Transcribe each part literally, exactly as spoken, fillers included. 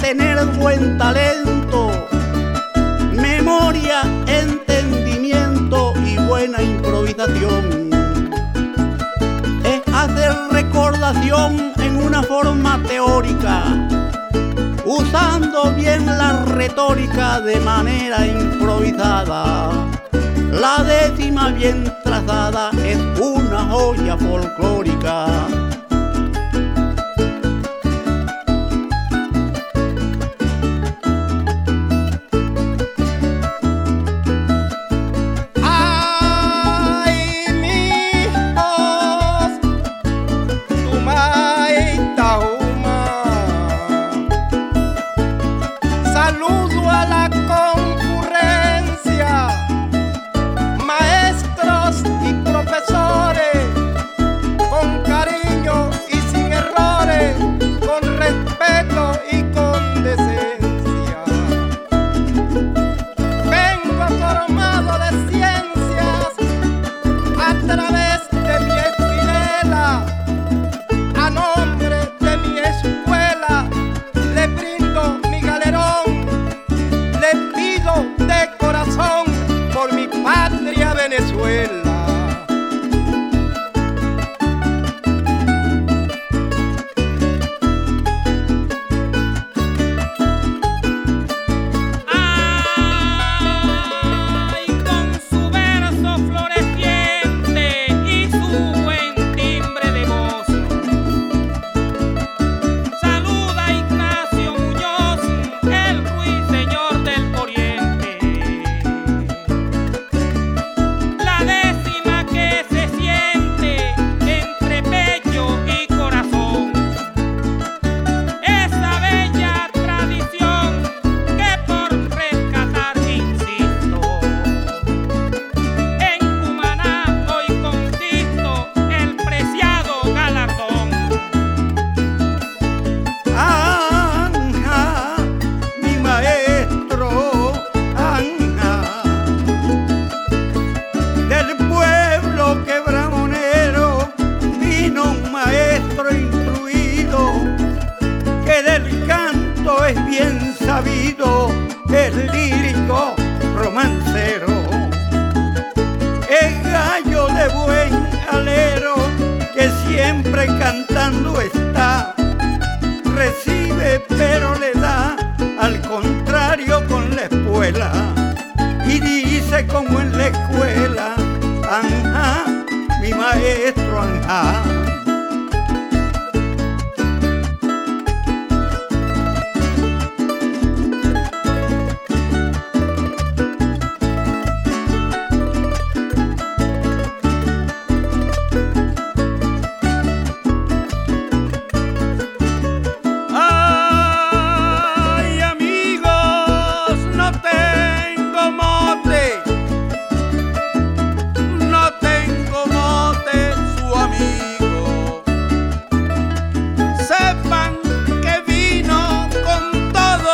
tener buen talento, memoria, entendimiento y buena improvisación. Es hacer recordación en una forma teórica, usando bien la retórica de manera improvisada. La décima bien trazada es una joya folclórica. Saludo a la concurrencia, maestros y profesores, con cariño y sin errores, con respeto y con decencia. Vengo formado de ciencias a través de mi espinela, a nombre de mi escuela le brindo mi galerón. Le pido de corazón por mi patria Venezuela. Ay, con su verso floreciente y su buen timbre de voz, saluda a Ignacio Muñoz, el ruiseñor del Oriente. La décima que se siente entre pecho y corazón, esa bella tradición que por rescatar insisto. En Cumaná hoy conquisto el preciado galardón. Anja, mi maestro, Anja, del pueblo quebramonero vino un maestro instruido, que del canto es bien sabido, es lírico, romancero, es gallo de buen alero, que siempre cantando está. Recibe pero le da, al contrario con la espuela, y dice como en la escuela: Anja, mi maestro, Anja. Ay, amigos, no tengo mote, no tengo mote, su amigo. Sepan que vino con todo,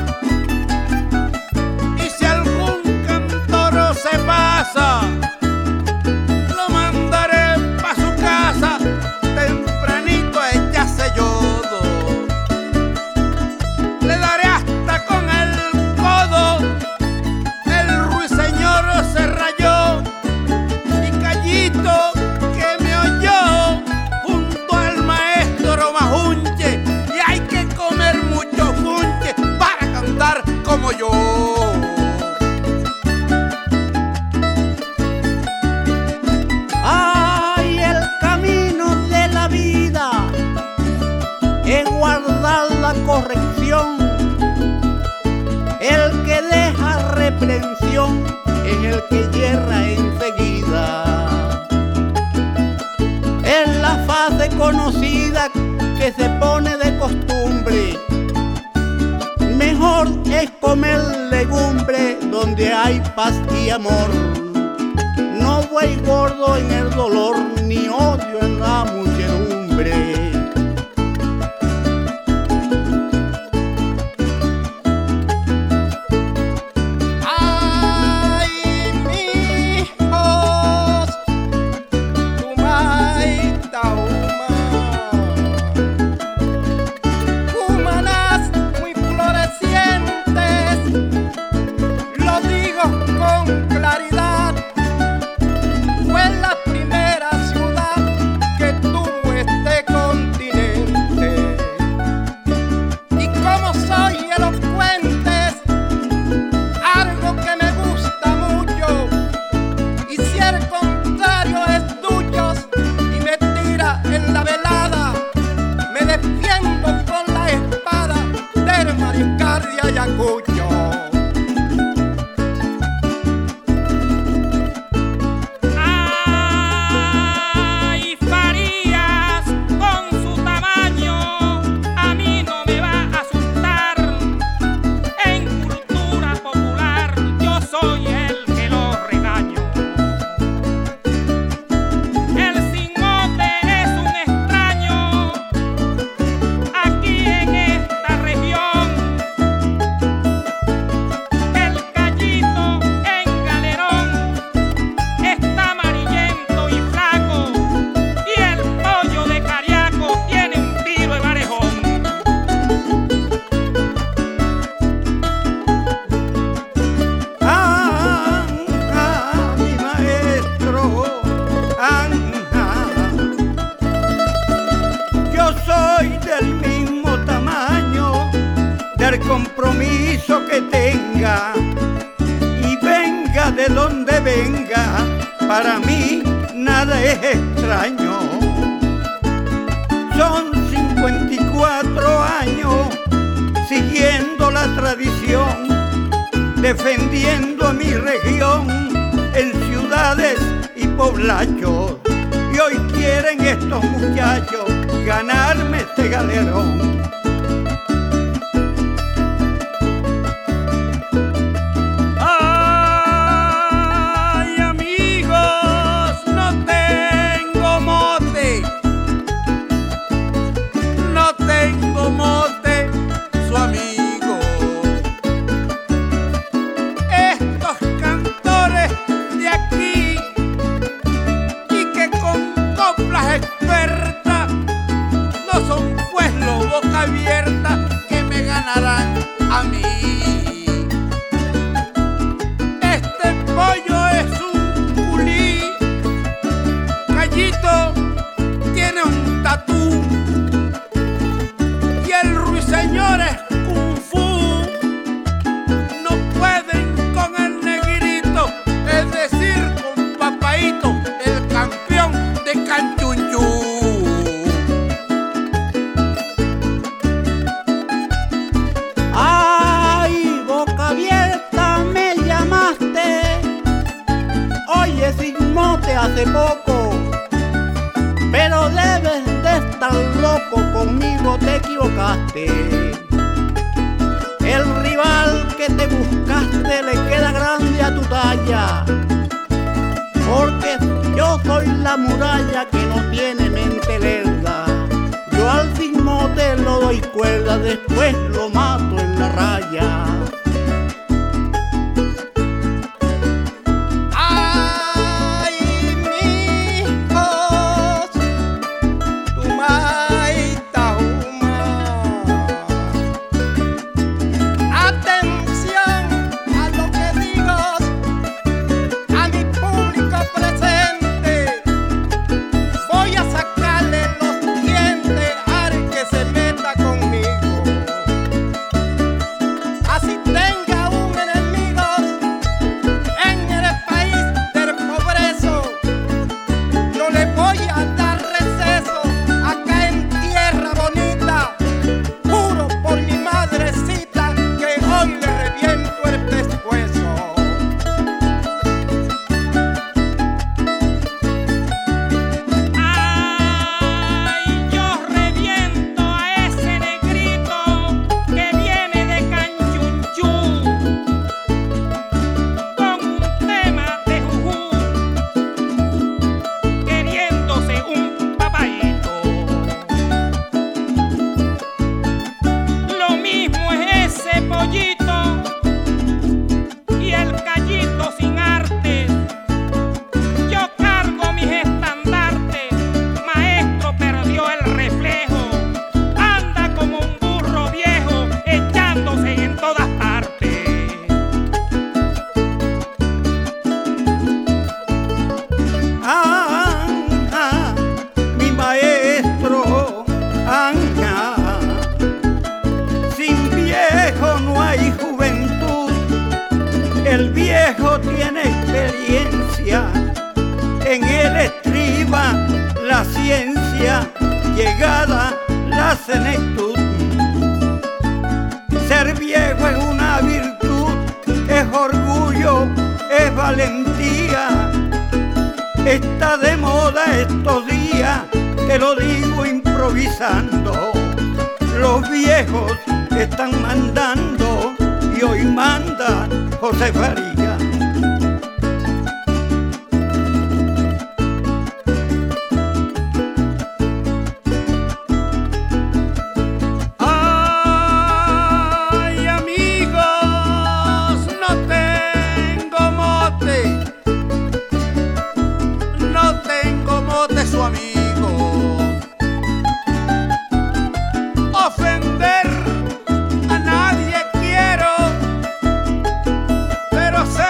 y si algún cantor se pasa, lo mandaré pa' su casa, tempranito a echarse yodo. Le daré hasta con el codo, el ruiseñor se rayó, y Callito que me oyó junto al maestro Majunche, y hay que comer mucho funche para cantar como yo. Ay, el camino de la vida es guardar la corrección. El que deja reprensión es el que yerra enseguida. Es la fase conocida que se pone de costumbre. Mejor es comer legumbre donde hay paz y amor. No buey gordo en el dolor, ni odio en la muchedumbre. Cumaná muy floreciente. eso que tenga y venga de donde venga, para mí nada es extraño. Son cincuenta y cuatro años siguiendo la tradición, defendiendo a mi región en ciudades y poblachos. Y hoy quieren estos muchachos ganarme este galerón. Ay, amigos, no tengo mote, no tengo mote, su amigo. Estos cantores de aquí y que con coplas expertas no son pues los boca abierta que me ganarán a mí. Este pollo es un culí, Callito tiene un tatú y el ruiseñor es kung fu. No pueden con el negrito, es decir, con Papaito, el campeón de Canchunchú. Ay, boca abierta me llamaste, oye sin mote hace poco, pero debes de estar loco, conmigo te equivocaste. El rival que te buscaste le queda grande a tu talla, porque yo soy la muralla que no tiene mente lerda. Yo al sin mote lo doy cuerda, después lo mato en la raya. Ay, mijos, tu maita huma. Atención a lo que digo, a mi público presente. Voy a sacarle los dientes al que se meta conmigo. Así tenga un enemigo en el país del progreso, no le voy a dar receso acá en tierra bonita. Juro por mi madrecita que hoy le reviento el pescuezo. Ay, yo reviento a ese negrito que viene de Canchunchú con un tema de jujú, queriéndose un papaíto. Lo mismo es ese pollito y el Callito sin artes. Yo cargo mis estandartes, maestro perdió el reflejo, anda como un burro viejo echándose en todas partes. Anja, mi maestro, anja. Sin viejo no hay juventud, el viejo tiene experiencia, en él estriba la ciencia, llegada la senectud. Ser viejo es una virtud, es orgullo, es valentía. Está de moda estos días, te lo digo improvisando. Los viejos están mandando y hoy manda José Faría. Ay, amigos, no tengo mote, no tengo mote, su amigo. Ofender a nadie quiero, pero sé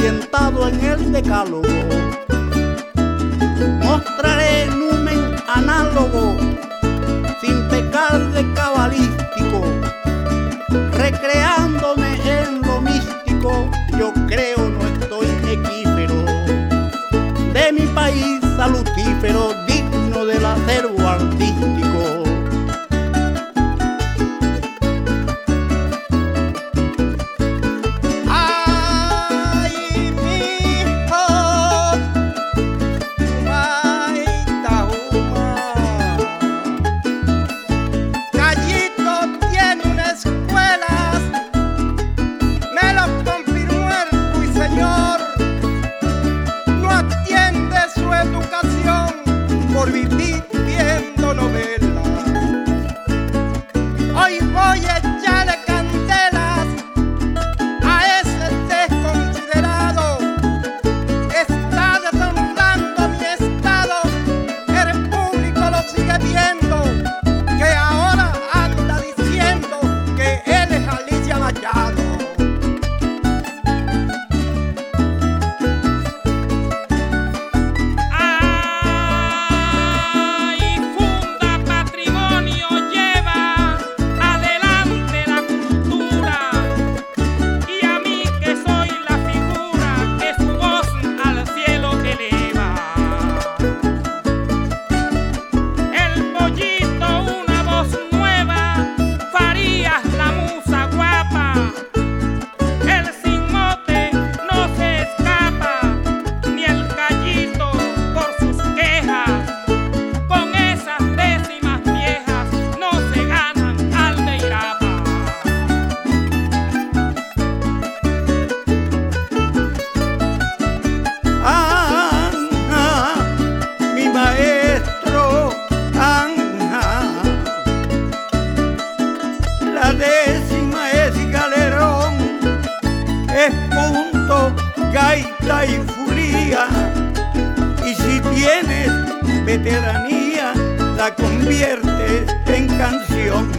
orientado en el decálogo. Mostraré numen análogo, sin pecar de cabalístico, recreándome en lo místico. Yo creo no estoy equífero, de mi país salutífero, digno del acervo artístico. Por vivir viendo novelas, hoy voy a echarle candelas a ese desconsiderado. Está deshonrando mi estado, el público lo sigue viendo, que ahora anda diciendo que él es Alicia Machado. La décima es galerón, es punto, gaita y fulía. Y si tienes veteranía, la conviertes en canción.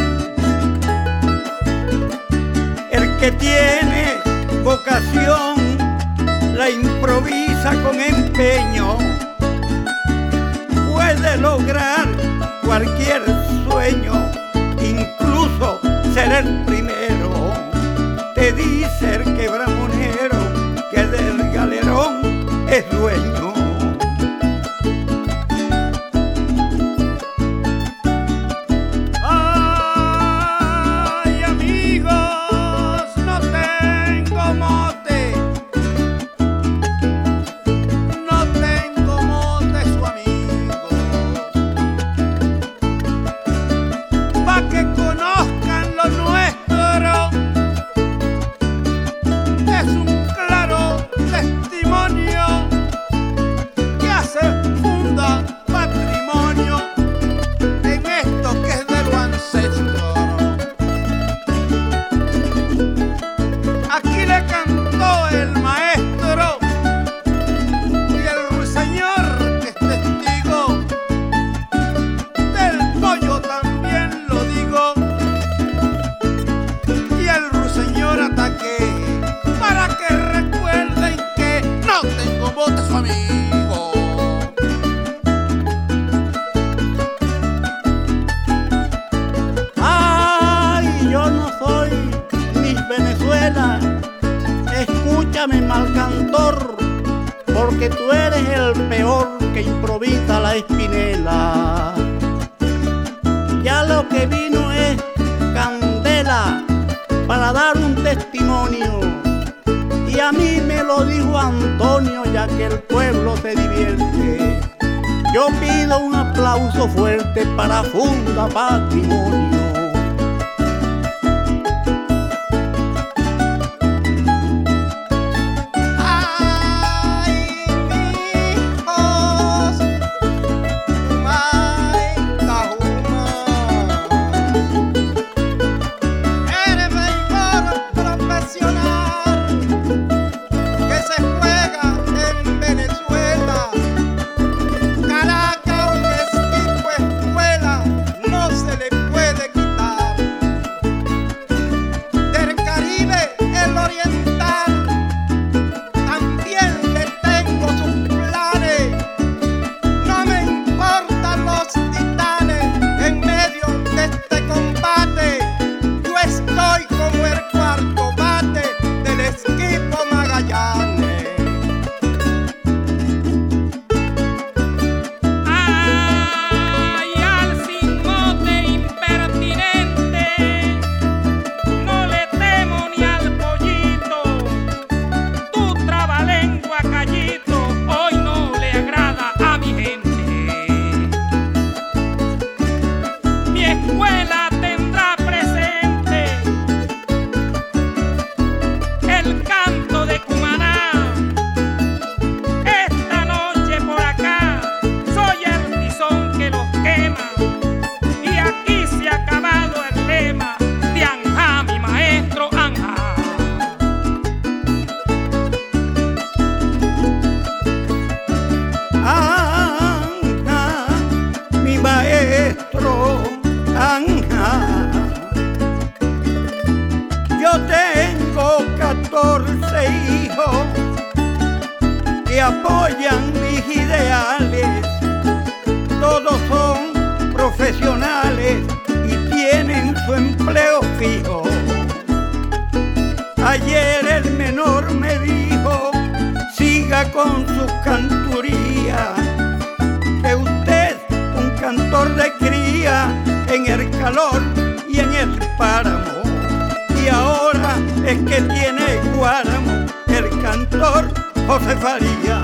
El que tiene vocación, la improvisa con empeño. Puede lograr cualquier sueño, incluso ser el primero. Te dice el quebramonero que del galerón es dueño. Ay, amigos, no tengo mote, no tengo mote su amigo, pa' que conozcan lo nuestro. Es un claro testimonio que hace funda patrimonio en esto que es de lo ancestro. Aquí le cantó el maestro y el ruiseñor que es testigo del pollo, también lo digo, y el ruiseñor ataque para que recuerden que no tengo bote su amigo. Ay, yo no soy Miss Venezuela, escúchame mal cantor, porque tú eres el peor que improvisa la espinela. Ya lo que vino es candela para dar un testimonio, y a mí me lo dijo Antonio, ya que el pueblo se divierte. Yo pido un aplauso fuerte para Funda Patrimonio. Caracas, un equipo escuela, no se le puede Yo tengo catorce hijos que apoyan mis ideales. Todos son profesionales y tienen su empleo fijo. Ayer el menor me dijo, siga con sus canturías, que usted un cantor de cría en el calor y en el páramo. Y ahora es que tiene Guáramo el cantor José Farías.